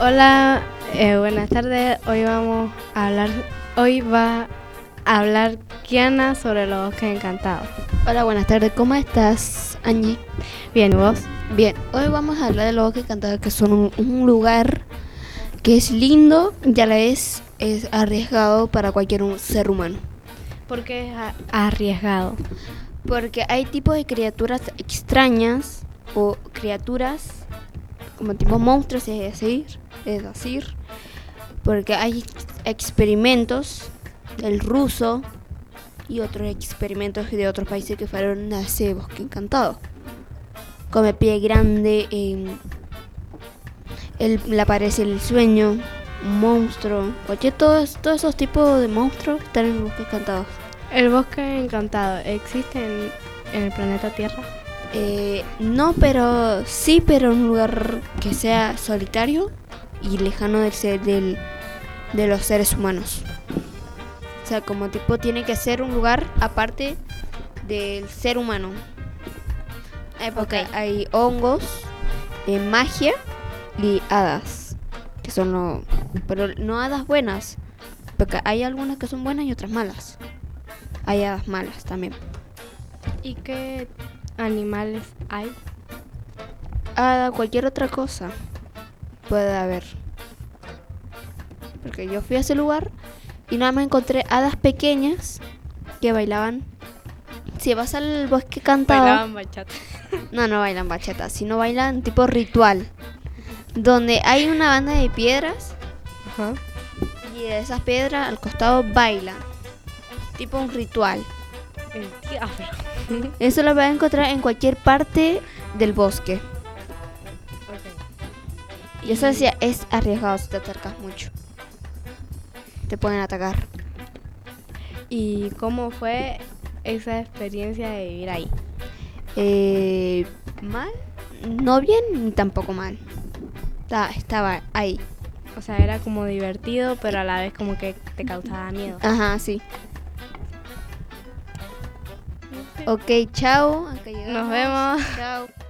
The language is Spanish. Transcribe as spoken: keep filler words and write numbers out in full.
Hola, eh, buenas tardes. Hoy vamos a hablar, hoy va a hablar Kiana sobre los bosques encantados. Hola, buenas tardes. ¿Cómo estás, Angie? Bien, ¿y vos? Bien, hoy vamos a hablar de los bosques encantados, que son un, un lugar que es lindo y a la vez es arriesgado para cualquier un ser humano. ¿Por qué es a- arriesgado? Porque hay tipos de criaturas extrañas o criaturas como tipo monstruos, es decir, es decir, porque hay experimentos del ruso y otros experimentos de otros países que fueron a ese bosque encantado. Come pie grande, eh, el, le aparece el sueño, un monstruo, cualquier todos, todos esos tipos de monstruos están en el bosque encantado. ¿El bosque encantado existe en, en el planeta Tierra? Eh, no, pero sí, pero en un lugar que sea solitario y lejano del ser, del, de los seres humanos. O sea, como tipo tiene que ser un lugar aparte del ser humano. Eh, porque Ok. hay hongos, eh, magia y hadas, que son lo, pero no hadas buenas, porque hay algunas que son buenas y otras malas. Hay hadas malas también. ¿Y qué animales hay? Hada, cualquier otra cosa puede haber. Porque yo fui a ese lugar y nada más encontré hadas pequeñas que bailaban. Si vas al bosque encantado, Bailaban bachata. no, no bailan bachata, sino bailan tipo ritual, donde hay una banda de piedras Ajá. y de esas piedras al costado bailan, tipo un ritual. El diablo. Eso lo vas a encontrar en cualquier parte del bosque. Ok. Y eso decía, es arriesgado si te acercas mucho. Te pueden atacar. ¿Y cómo fue esa experiencia de vivir ahí? Eh, ¿Mal? No bien ni tampoco mal. Ta- estaba ahí. O sea, era como divertido, pero a la vez como que te causaba miedo. Ajá, sí. Ok, chao. Acá llegamos. Nos vemos. Chao.